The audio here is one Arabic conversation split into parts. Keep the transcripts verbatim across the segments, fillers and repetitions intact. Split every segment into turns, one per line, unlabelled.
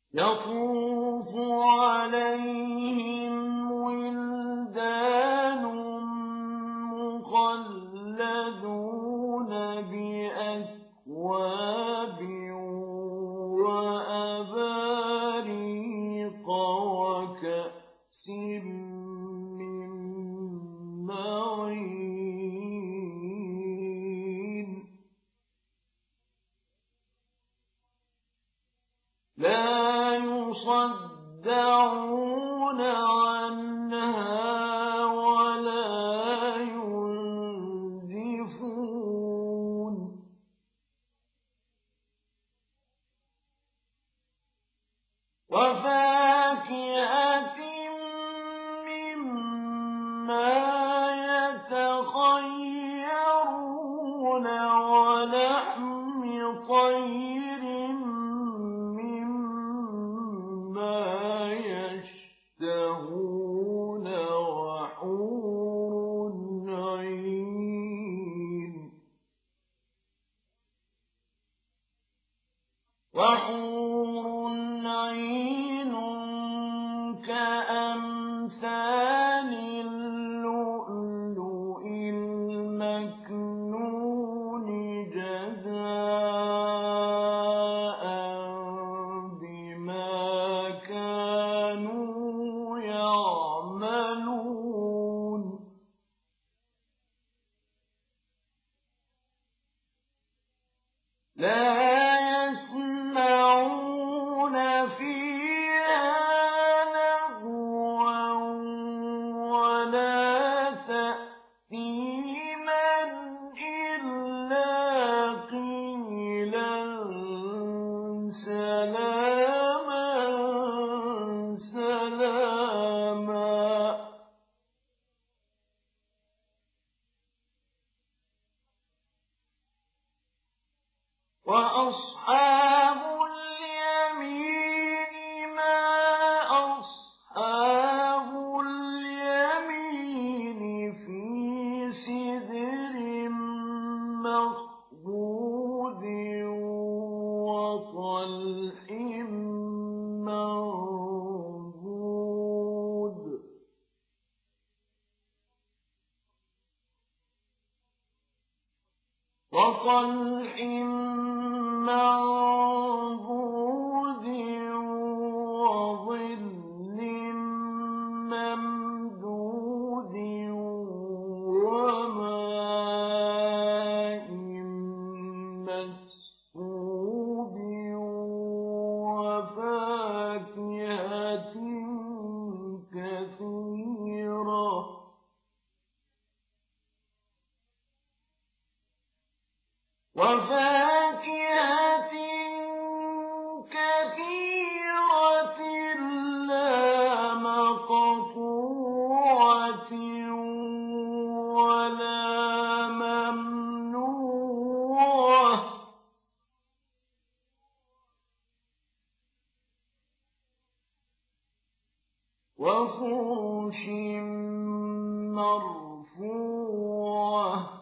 يطوف عليهم ولدان مخلدون بأكواب وأباريق وكأس من معين لا يصدعون عنها ولا ينزفون وفاكهة مما يتخيرون ولحم طير مما يشتهون وحور عين وحور عين كأمثال اللؤلؤ المكنون جزاء بما كانوا يعملون لا يسمعون فيها لغوا ولا تأثيما إلا قيلا سلاما سلاما وأصحاب اليمين ما أصحاب اليمين في سدر مخضود وطلح منضود وطلح منضود وظل ممدود وماء مسكوب وفاكهة كثيرة وفاكهة كثيرة لا مقطوعة ولا ممنوعة وفرش مرفوعة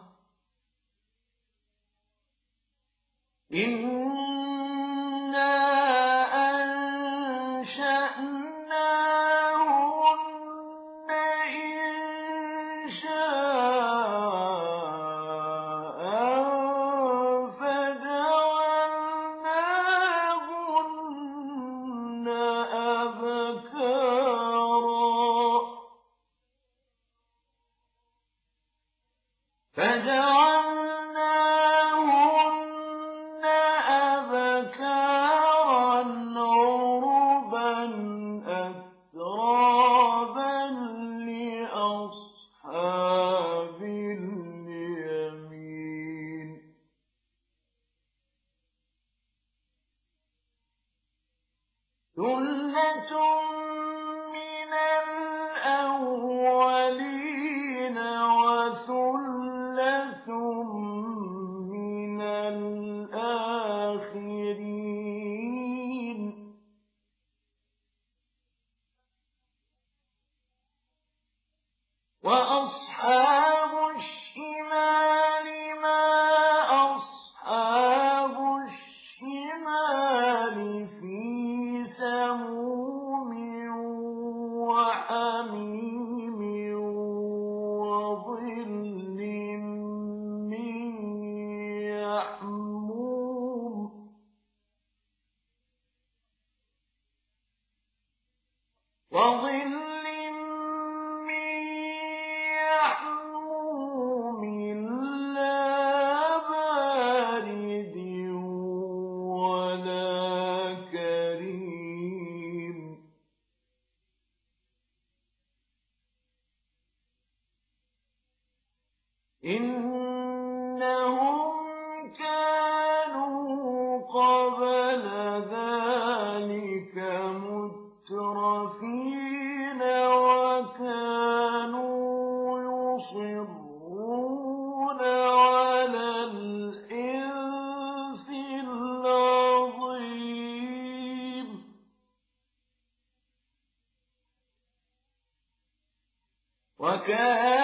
إنا أنشأناهن إنشاء فجعلناهن أبكارا فجعلناهن أبكارا عربا أترابا لأصحاب اليمين ثلة من الأولين وثلة من الآخرين وأصحاب الشمال ما أصحاب الشمال في سبيل وظل من يحموم لا بارد ولا كريم إنهم كانوا قبل ذلك مترفين وكانوا يصرون على الإنث العظيم وكانوا